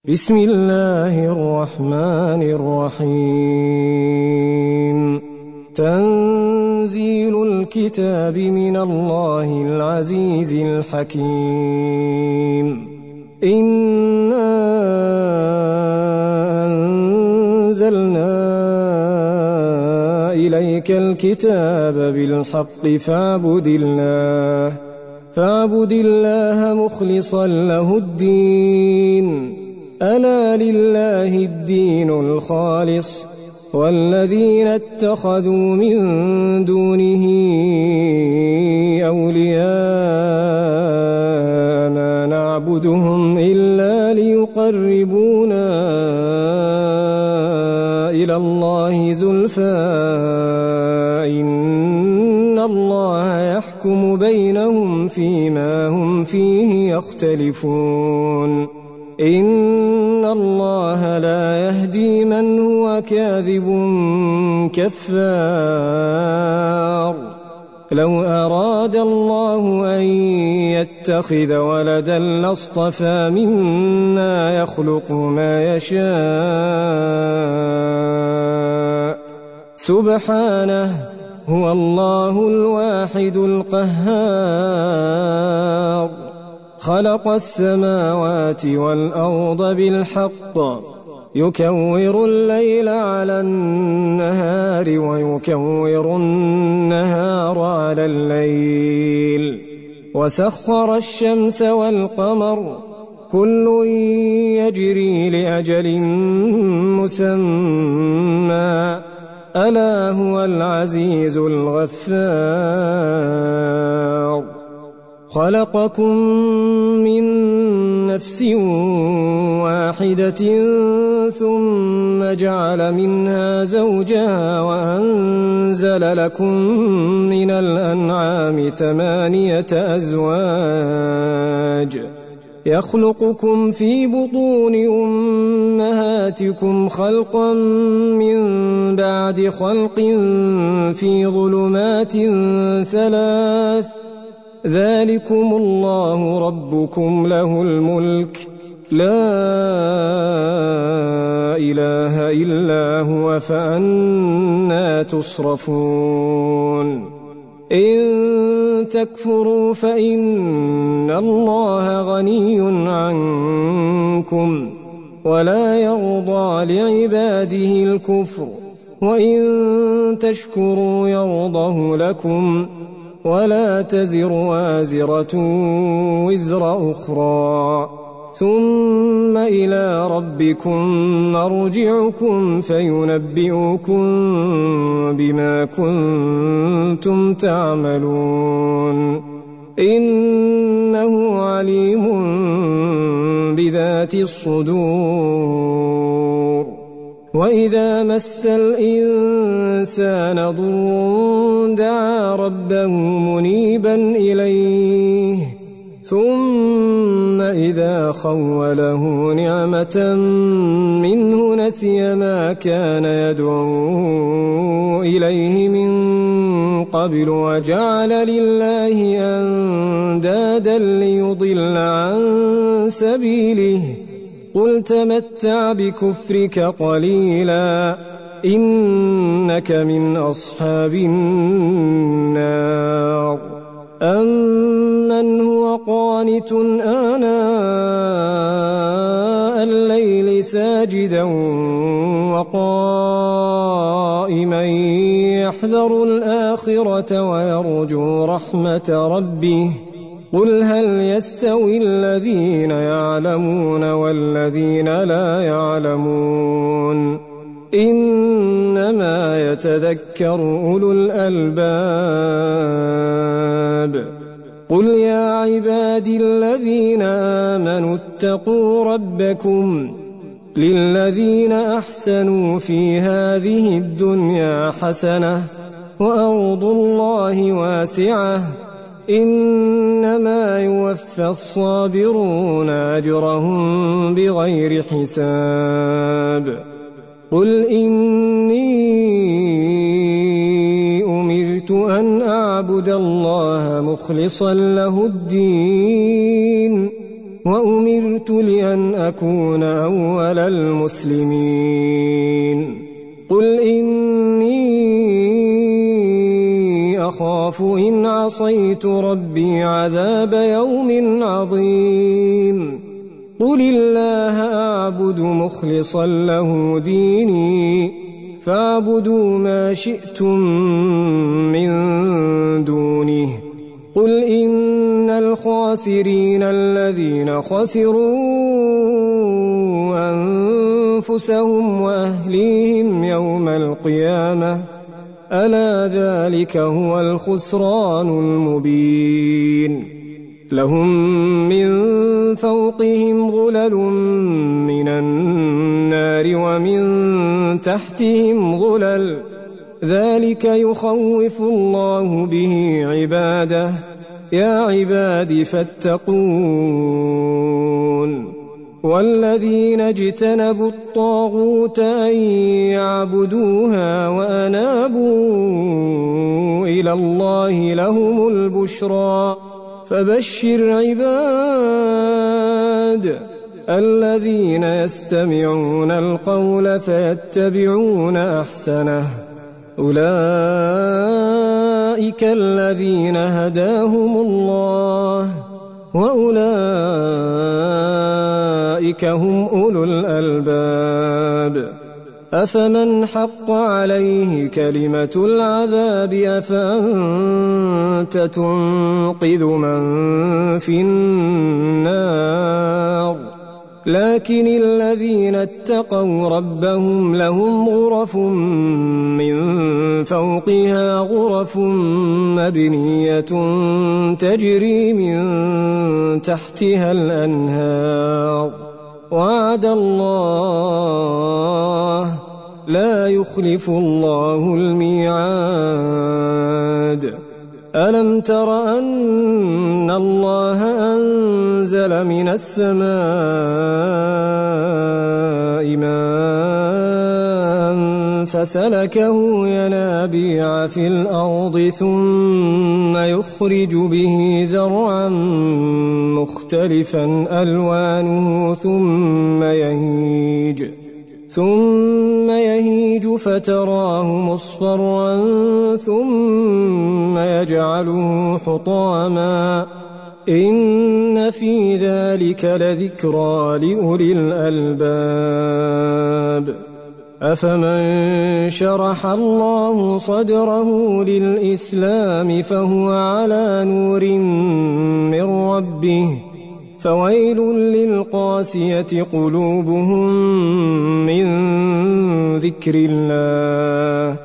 بسم الله الرحمن الرحيم تنزيل الكتاب من الله العزيز الحكيم إنا أنزلنا إليك الكتاب بالحق فاعبد الله مخلصا له الدين ألا لله الدين الخالص والذين اتخذوا من دونه أولياء ما نعبدهم إلا ليقربونا إلى الله زلفى إن الله يحكم بينهم فيما هم فيه يختلفون إن الله لا يهدي من هو كاذب كفار لو أراد الله أن يتخذ ولدا لاصطفى مما يخلق ما يشاء سبحانه هو الله الواحد القهار خلق السماوات والأرض بالحق يكور الليل على النهار ويكور النهار على الليل وسخر الشمس والقمر كل يجري لأجل مسمى ألا هو العزيز الغفار خلقكم من نفس واحدة ثم جعل منها زوجها وأنزل لكم من الأنعام 8 أزواج يخلقكم في بطون أمهاتكم خلقا من بعد خلق في ظلمات 3 ذلكم الله ربكم له الملك لا إله إلا هو فأنى تصرفون إن تكفروا فإن الله غني عنكم ولا يرضى لعباده الكفر وإن تشكروا يرضه لكم ولا تزر وازرة وزر أخرى ثم إلى ربكم مرجعكم فينبئكم بما كنتم تعملون إنه عليم بذات الصدور وإذا مس الإنسان ضر دعا ربه منيبا إليه ثم إذا خوله نعمة منه نسي ما كان يدعو إليه من قبل وجعل لله أندادا ليضل عن سبيله قل تمتع بكفرك قليلا إنك من أصحاب النار أمن هو قانت آناء الليل ساجدا وقائما يحذر الآخرة ويرجو رحمة ربه قل هل يستوي الذين يعلمون والذين لا يعلمون إنما يتذكر أولو الألباب قل يا عبادي الذين آمنوا اتقوا ربكم للذين أحسنوا في هذه الدنيا حسنة وأرض الله واسعة إنما يوفى الصابرون أجرهم بغير حساب قل إني أمرت أن أعبد الله مخلصا له الدين وأمرت لأن أكون أول المسلمين قل إني أخاف إن عصيت ربي عذاب يوم عظيم قل الله أعبد مخلصا له ديني فاعبدوا ما شئتم من دونه قل إن الخاسرين الذين خسروا أنفسهم وأهليهم يوم القيامة ألا ذلك هو الخسران المبين لهم من فوقهم ظلل من النار ومن تحتهم ظلل ذلك يخوف الله به عباده يا عباد فاتقون والذين اجتنبوا الطاغوت أن يعبدوها وأنابوا إلى الله لهم البشرى فبشر عباد الذين يستمعون القول فيتبعون أحسنه أولئك الذين هداهم الله وأولئك هم أولو الألباب أفمن حق عليه كلمة العذاب أفأنت تنقذ من في النار لكن الذين اتقوا ربهم لهم غرف من فوقها غرف مبنية تجري من تحتها الأنهار وعد الله لا يخلف الله الميعاد ألم تر أن الله أنزل من السماء ماء فسلكه ينابيع في الأرض ثم يخرج به زرعا مختلفا ألوانه ثم يهيج فتراه مصفرا ثم يجعله حطاما إن في ذلك لذكرى لأولي الألباب أفمن شرح الله صدره للإسلام فهو على نور من ربه فويل للقاسية قلوبهم من ذكر الله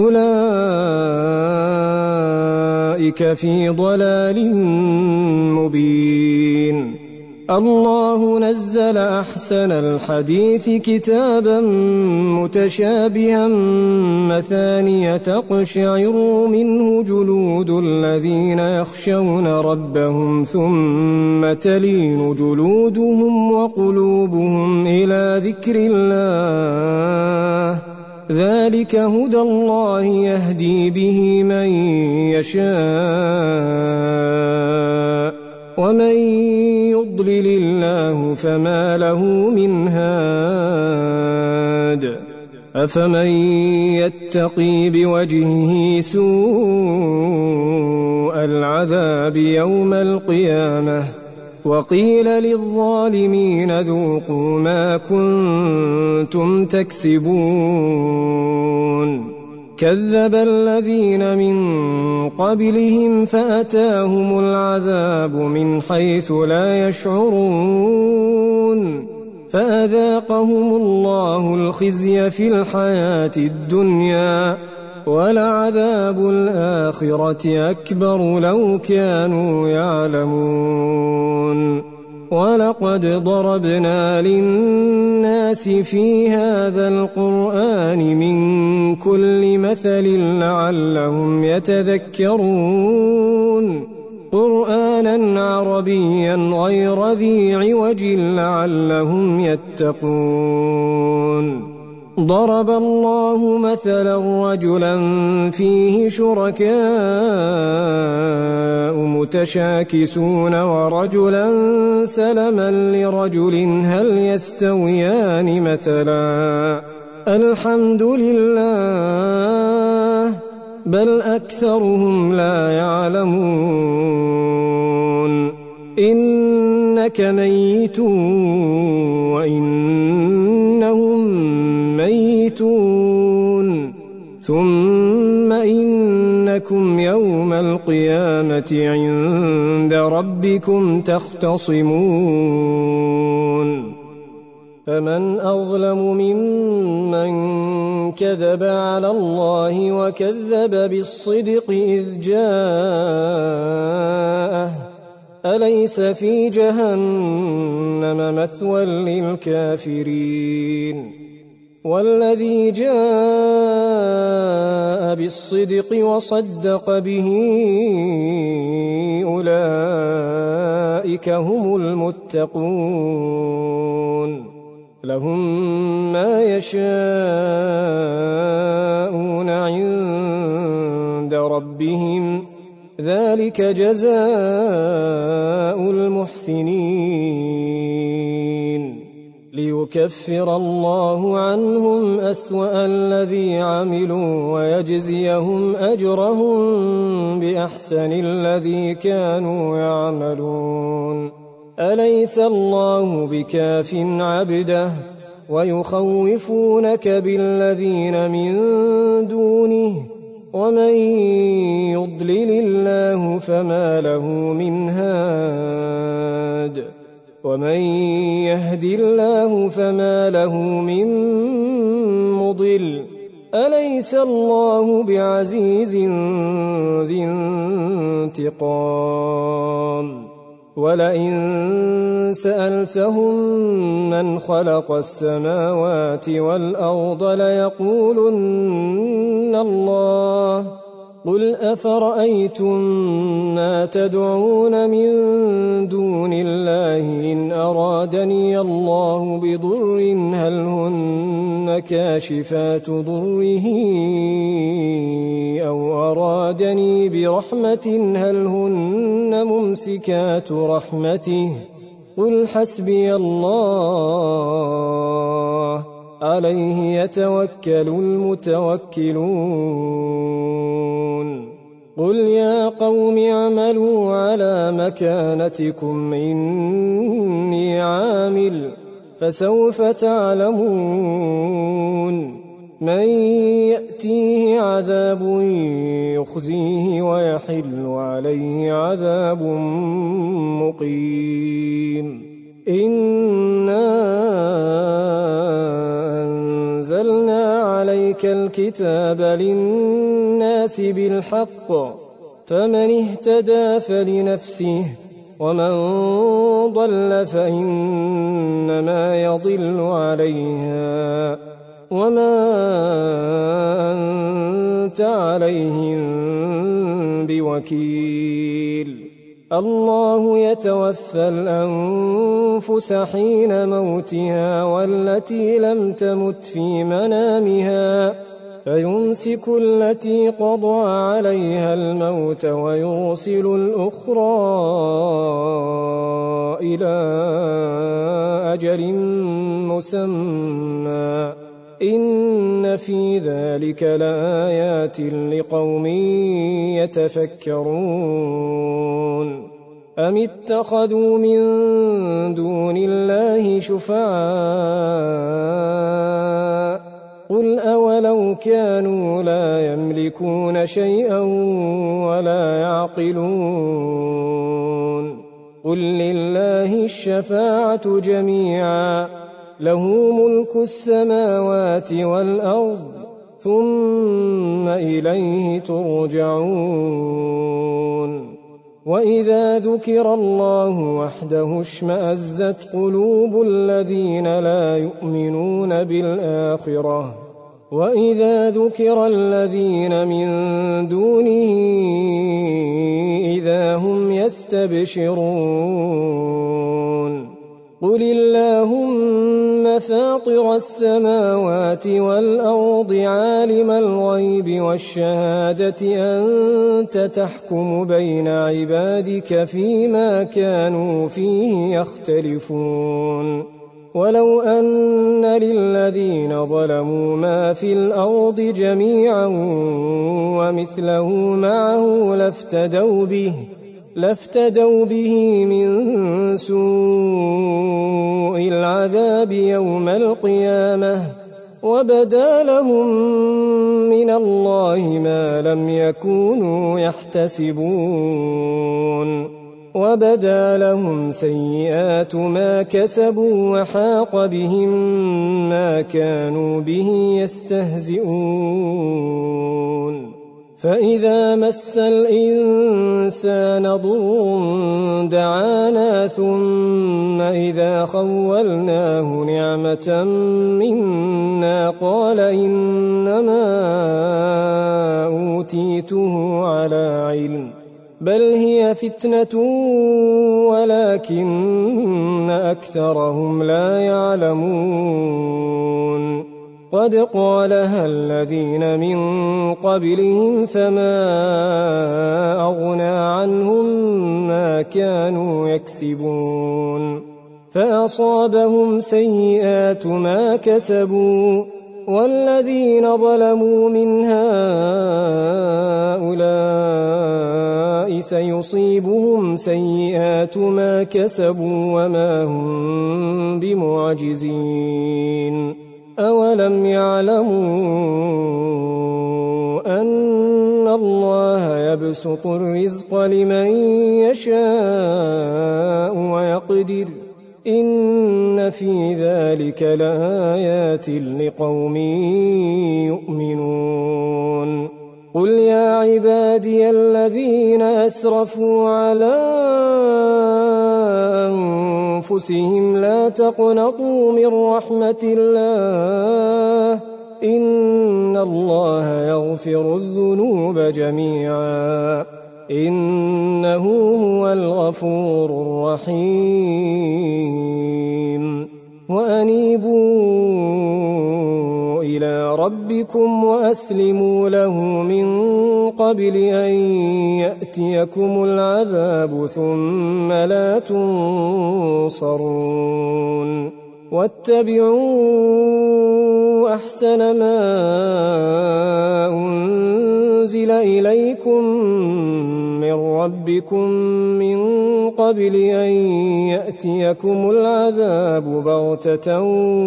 أولئك في ضلال مبين الله نزل أحسن الحديث كتابا متشابها مثانية تقشعر منه جلود الذين يخشون ربهم ثم تلين جلودهم وقلوبهم إلى ذكر الله ذلك هدى الله يهدي به من يشاء ومن يضلل الله فما له من هاد أفمن يتقي بوجهه سوء العذاب يوم القيامة وقيل للظالمين ذوقوا ما كنتم تكسبون كذب الذين من قبلهم فأتاهم العذاب من حيث لا يشعرون فأذاقهم الله الخزي في الحياة الدنيا ولعذاب الآخرة أكبر لو كانوا يعلمون ولقد ضربنا للناس في هذا القرآن من كل مثل لعلهم يتذكرون قرآنا عربيا غير ذي عوج لعلهم يتقون ضرب الله مثلا رجلا فيه شركاء متشاكسون ورجلا سلما لرجل هل يستويان مثلا الحمد لله بل أكثرهم لا يعلمون إنك ميت وإنهم ميتون ثم إنكم يوم القيامة عند ربكم تختصمون فمن أظلم ممن كذب على الله وكذب بالصدق إذ جاءه أليس في جهنم مثوى للكافرين والذي جاء بالصدق وصدق به أولئك هم المتقون لهم ما يشاءون عند ربهم ذلك جزاء المحسنين ليكفر الله عنهم أسوأ الذي عملوا ويجزيهم أجرهم بأحسن الذي كانوا يعملون أليس الله بكاف عبده ويخوفونك بالذين من دونه ومن يضلل الله فما له من هاد ومن يهد الله فما له من مضل أليس الله بعزيز ذي انتقام ولئن سألتهم من خلق السماوات والأرض ليقولن الله قل أفرأيتم ما تدعون من دون الله إن أرادني الله بضر هل هن كاشفات ضره أو أرادني برحمة هل هن ممسكات رحمته قل حسبي الله عليه يتوكل المتوكلون قل يا قوم اعملوا على مكانتكم إني عامل فسوف تعلمون من يأتيه عذاب يخزيه ويحل عليه عذاب مقيم إنا أنزلنا عليك الكتاب للناس بالحق فمن اهتدى فلنفسه ومن ضل فإنما يضل عليها وما أنت عليهم بوكيل الله يتوفى الأنفس حين موتها والتي لم تمت في منامها فيمسك التي قضى عليها الموت ويرسل الأخرى إلى أجل مسمى إن في ذلك لآيات لقوم يتفكرون أم اتخذوا من دون الله شفعاء قل أولو كانوا لا يملكون شيئا ولا يعقلون قل لله الشفاعة جميعا له ملك السماوات والأرض ثم إليه ترجعون وإذا ذكر الله وحده اشمأزت قلوب الذين لا يؤمنون بالآخرة وإذا ذكر الذين من دونه إذا هم يستبشرون قل اللهم فاطر السماوات والأرض عالم الغيب والشهادة أنت تحكم بين عبادك فيما كانوا فيه يختلفون ولو أن للذين ظلموا ما في الأرض جميعا ومثله معه لافتدوا به من سوء العذاب يوم القيامة وبدا لهم من الله ما لم يكونوا يحتسبون وبدا لهم سيئات ما كسبوا وحاق بهم ما كانوا به يستهزئون فإذا مس الإنسان ضر دعانا ثم إذا خولناه نعمة منا قال إنما أوتيته على علم بل هي فتنة ولكن أكثرهم لا يعلمون قد قالها الذين من قبلهم فما أغنى عنهم ما كانوا يكسبون فأصابهم سيئات ما كسبوا والذين ظلموا من هؤلاء سيصيبهم سيئات ما كسبوا وما هم بمعجزين أولم يعلموا أن الله يبسط الرزق لمن يشاء ويقدر إن في ذلك لآيات لقوم يؤمنون قل يا عبادي الذين أسرفوا على أنفسهم لا تقنطوا من رحمة الله إن الله يغفر الذنوب جميعا إنه هو الغفور الرحيم وأنيبوا إلى ربكم وأسلموا له من قبل أن يأتيكم العذاب ثم لا تنصرون واتبعوا أحسن ما أنزل إليكم من ربكم من قبل أن يأتيكم العذاب بغتة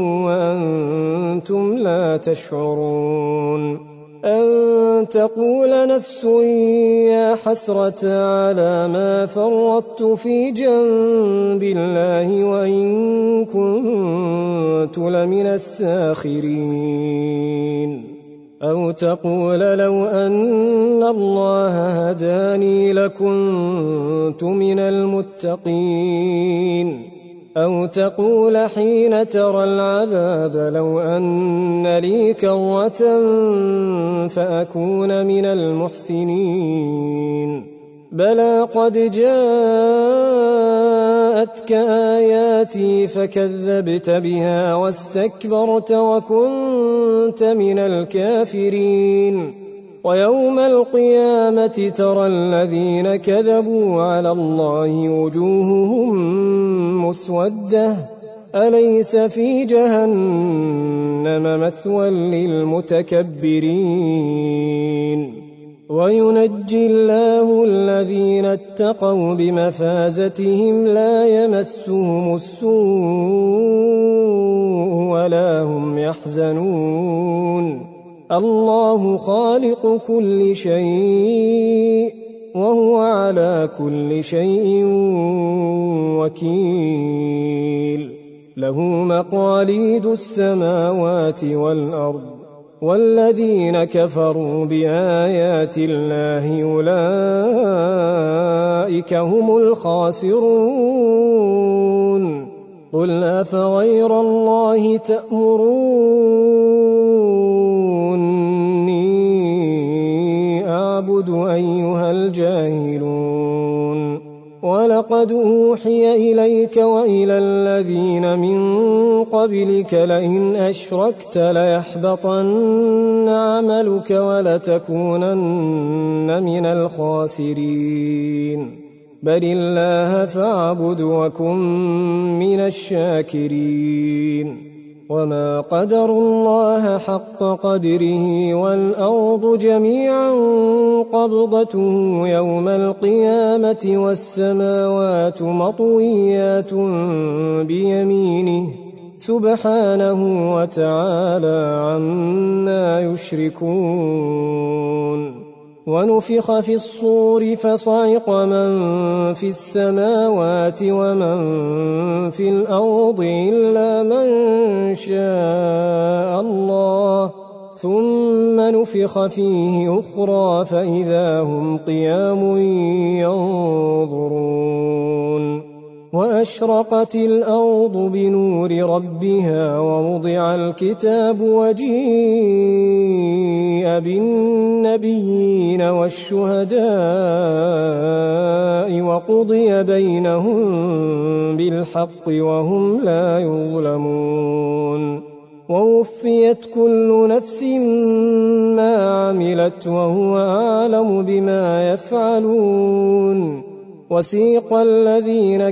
وأنتم لا تشعرون أن تقول نفس يا حسرة على ما فرطت في جنب الله وإن كنت لمن الساخرين أو تقول لو أن الله هداني لكنت من المتقين أو تقول حين ترى العذاب لو أن لي كرة فأكون من المحسنين بلى قد جاءتك آياتي فكذبت بها واستكبرت وكنت من الكافرين ويوم القيامة ترى الذين كذبوا على الله وجوههم مسودة أليس في جهنم مثوى للمتكبرين وينجي الله الذين اتقوا بمفازتهم لا يمسهم السوء ولا هم يحزنون الله خالق كل شيء وهو على كل شيء وكيل له مقاليد السماوات والأرض والذين كفروا بآيات الله أولئك هم الخاسرون قل أفغير الله تأمروني أعبد أيها الجاهلون ولقد ولقد أوحي إليك وإلى الذين من قبلك لئن أشركت ليحبطن عملك ولتكونن من الخاسرين بل الله فاعبد وكن من الشاكرين وما قدروا الله حق قدره والأرض جميعا قبضته يوم القيامة والسماوات مطويات بيمينه سبحانه وتعالى عما يشركون ونفخ في الصور فصعق من في السماوات ومن في الأرض إلا من شاء الله ثم نفخ فيه أخرى فإذا هم قيام ينظرون وأشرقت الأرض بنور ربها ووضع الكتاب وجيء بالنبيين والشهداء وقضي بينهم بالحق وهم لا يظلمون ووفيت كل نفس ما عملت وهو أعلم بما يفعلون وسيق الذين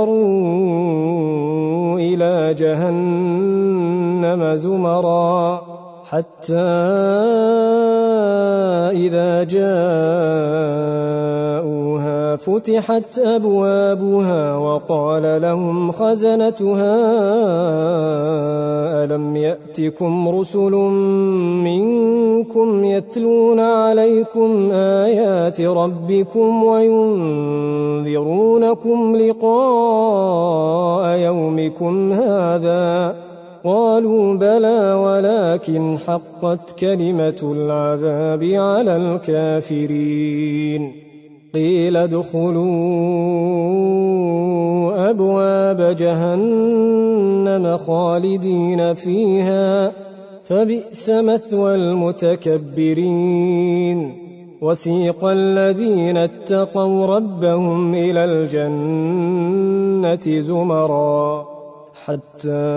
كفروا إلى جهنم زمرا حتى إذا جاءوها فتحت أبوابها وقال لهم خزنتها ألم يأتكم رسل منكم يتلون عليكم آيات ربكم وينذرونكم لقاء يومكم هذا قالوا بلى ولكن حقت كلمة العذاب على الكافرين قيل ادخلوا أبواب جهنم خالدين فيها فبئس مثوى المتكبرين وسيق الذين اتقوا ربهم إلى الجنة زمرا حتى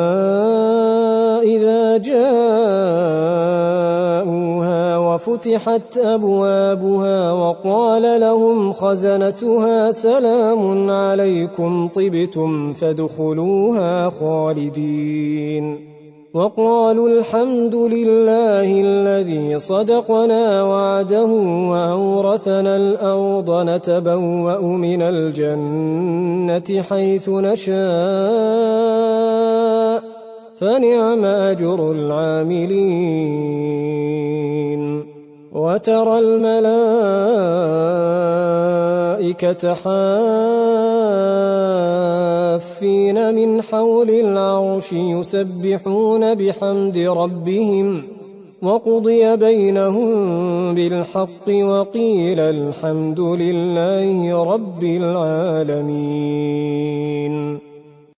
إذا جاءوها وفتحت أبوابها وقال لهم خزنتها سلام عليكم طبتم فادخلوها خالدين وقالوا الحمد لله الذي صدقنا وعده وأورثنا الأرض نتبوأ من الجنة حيث نشاء فنعم أجر العاملين وترى الملائكة حافين من حول العرش يسبحون بحمد ربهم وقضي بينهم بالحق وقيل الحمد لله رب العالمين